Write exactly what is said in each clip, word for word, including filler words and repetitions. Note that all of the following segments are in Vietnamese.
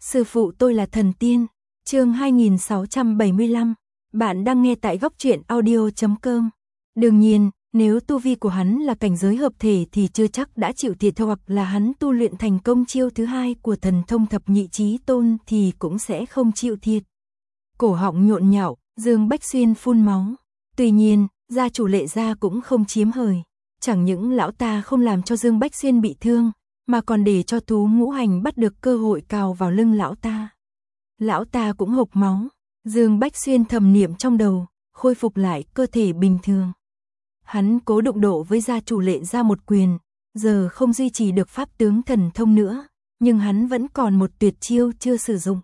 Sư phụ tôi là thần tiên. Chương hai nghìn sáu trăm bảy mươi lăm. Bạn đang nghe tại góc truyện audio chấm com. Đương nhiên, nếu tu vi của hắn là cảnh giới hợp thể thì chưa chắc đã chịu thiệt, hoặc là hắn tu luyện thành công chiêu thứ hai của thần thông thập nhị chí tôn thì cũng sẽ không chịu thiệt. Cổ họng nhộn nhạo, Dương Bách Xuyên phun máu. Tuy nhiên, gia chủ Lệ gia cũng không chiếm hời. Chẳng những lão ta không làm cho Dương Bách Xuyên bị thương, mà còn để cho thú ngũ hành bắt được cơ hội cào vào lưng lão ta. Lão ta cũng hộc máu. Dương Bách Xuyên thầm niệm trong đầu, khôi phục lại cơ thể bình thường. Hắn cố đụng độ với gia chủ Lệ gia một quyền, giờ không duy trì được pháp tướng thần thông nữa, nhưng hắn vẫn còn một tuyệt chiêu chưa sử dụng.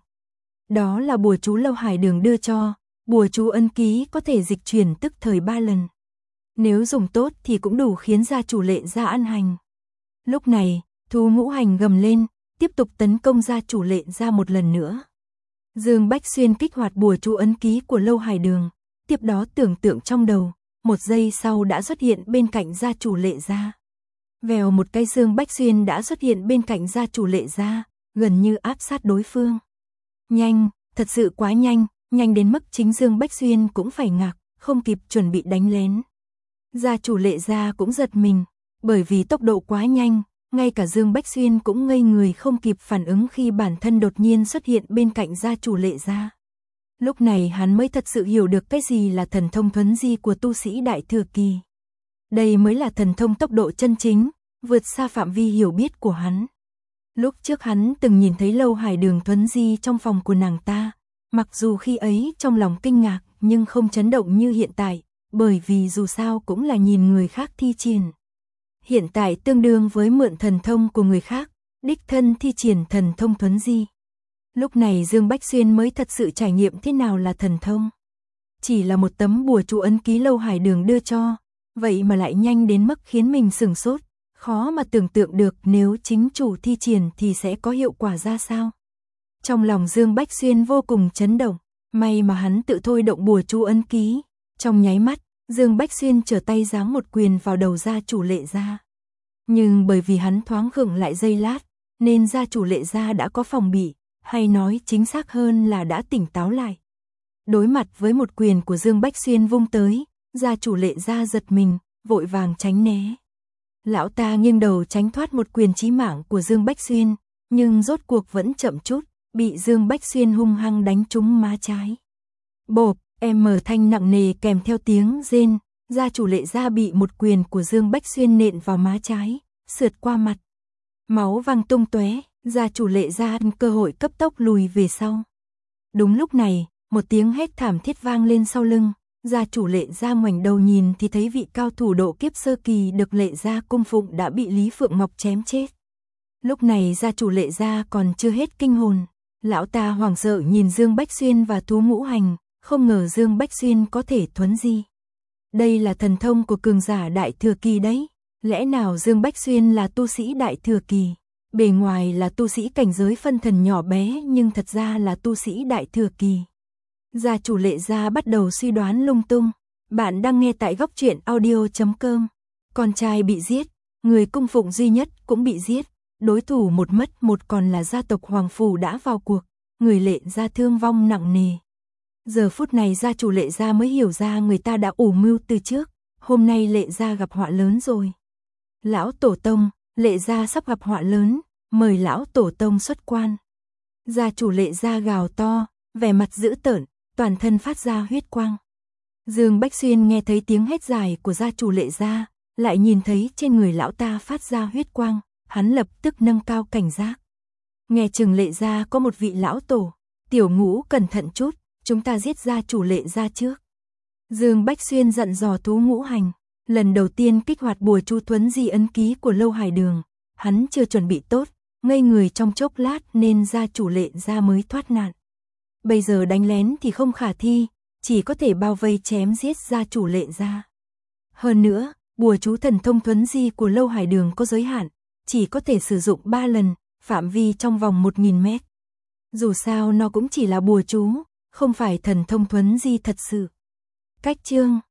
Đó là bùa chú Lâu Hải Đường đưa cho, bùa chú ân ký có thể dịch chuyển tức thời ba lần. Nếu dùng tốt thì cũng đủ khiến gia chủ Lệ gia ăn hành. Lúc này, thú ngũ hành gầm lên, tiếp tục tấn công gia chủ Lệ gia một lần nữa. Dương Bách Xuyên kích hoạt bùa chú ấn ký của Lâu Hải Đường, tiếp đó tưởng tượng trong đầu, một giây sau đã xuất hiện bên cạnh gia chủ Lệ gia. Vèo một cái, Dương Bách Xuyên đã xuất hiện bên cạnh gia chủ Lệ gia, gần như áp sát đối phương. Nhanh, thật sự quá nhanh, nhanh đến mức chính Dương Bách Xuyên cũng phải ngạc, không kịp chuẩn bị đánh lén. Gia chủ Lệ gia cũng giật mình, bởi vì tốc độ quá nhanh, ngay cả Dương Bách Xuyên cũng ngây người không kịp phản ứng khi bản thân đột nhiên xuất hiện bên cạnh gia chủ Lệ gia. Lúc này hắn mới thật sự hiểu được cái gì là thần thông thuấn di của tu sĩ Đại Thừa Kỳ. Đây mới là thần thông tốc độ chân chính, vượt xa phạm vi hiểu biết của hắn. Lúc trước hắn từng nhìn thấy Lâu Hải Đường thuấn di trong phòng của nàng ta, mặc dù khi ấy trong lòng kinh ngạc nhưng không chấn động như hiện tại, bởi vì dù sao cũng là nhìn người khác thi triển. Hiện tại tương đương với mượn thần thông của người khác, đích thân thi triển thần thông thuấn di. Lúc này Dương Bách Xuyên mới thật sự trải nghiệm thế nào là thần thông. Chỉ là một tấm bùa chú ấn ký Lâu Hải Đường đưa cho, vậy mà lại nhanh đến mức khiến mình sửng sốt, khó mà tưởng tượng được nếu chính chủ thi triển thì sẽ có hiệu quả ra sao. Trong lòng Dương Bách Xuyên vô cùng chấn động, may mà hắn tự thôi động bùa chú ấn ký, trong nháy mắt, Dương Bách Xuyên trở tay giáng một quyền vào đầu gia chủ Lệ gia. Nhưng bởi vì hắn thoáng khựng lại giây lát, nên gia chủ Lệ gia đã có phòng bị, hay nói chính xác hơn là đã tỉnh táo lại. Đối mặt với một quyền của Dương Bách Xuyên vung tới, gia chủ Lệ gia giật mình, vội vàng tránh né. Lão ta nghiêng đầu tránh thoát một quyền chí mạng của Dương Bách Xuyên, nhưng rốt cuộc vẫn chậm chút, bị Dương Bách Xuyên hung hăng đánh trúng má trái. Bộp, em mở thanh nặng nề kèm theo tiếng rên, gia chủ Lệ gia bị một quyền của Dương Bách Xuyên nện vào má trái, sượt qua mặt. Máu văng tung tóe, gia chủ Lệ gia ăn cơ hội cấp tốc lùi về sau. Đúng lúc này, một tiếng hét thảm thiết vang lên sau lưng, gia chủ Lệ gia ngoảnh đầu nhìn thì thấy vị cao thủ độ kiếp sơ kỳ được Lệ gia cung phụng đã bị Lý Phượng Ngọc chém chết. Lúc này gia chủ Lệ gia còn chưa hết kinh hồn, lão ta hoảng sợ nhìn Dương Bách Xuyên và thú ngũ hành, không ngờ Dương Bách Xuyên có thể thuấn di. Đây là thần thông của cường giả Đại Thừa Kỳ đấy, lẽ nào Dương Bách Xuyên là tu sĩ Đại Thừa Kỳ? Bề ngoài là tu sĩ cảnh giới phân thần nhỏ bé nhưng thật ra là tu sĩ Đại Thừa Kỳ. Gia chủ Lệ gia bắt đầu suy đoán lung tung. Bạn đang nghe tại góc truyện audio chấm com. Con trai bị giết, người cung phụng duy nhất cũng bị giết, đối thủ một mất một còn là gia tộc Hoàng Phủ đã vào cuộc, người Lệ gia thương vong nặng nề. Giờ phút này gia chủ Lệ gia mới hiểu ra người ta đã ủ mưu từ trước, hôm nay Lệ gia gặp họa lớn rồi. Lão tổ tông, Lệ gia sắp gặp họa lớn, mời lão tổ tông xuất quan. Gia chủ Lệ gia gào to, vẻ mặt dữ tợn, toàn thân phát ra huyết quang. Dương Bách Xuyên nghe thấy tiếng hét dài của gia chủ Lệ gia, lại nhìn thấy trên người lão ta phát ra huyết quang, hắn lập tức nâng cao cảnh giác. Nghe chừng Lệ gia có một vị lão tổ, Tiểu Ngũ cẩn thận chút, chúng ta giết gia chủ Lệ gia trước. Dương Bách Xuyên dặn dò thú ngũ hành, lần đầu tiên kích hoạt bùa chú thuấn di ấn ký của Lâu Hải Đường, hắn chưa chuẩn bị tốt, ngây người trong chốc lát nên gia chủ Lệ gia mới thoát nạn. Bây giờ đánh lén thì không khả thi, chỉ có thể bao vây chém giết gia chủ Lệ gia. Hơn nữa, bùa chú thần thông thuấn di của Lâu Hải Đường có giới hạn, chỉ có thể sử dụng ba lần, phạm vi trong vòng một nghìn mét. Dù sao nó cũng chỉ là bùa chú, không phải thần thông thuấn di thật sự. Cách chương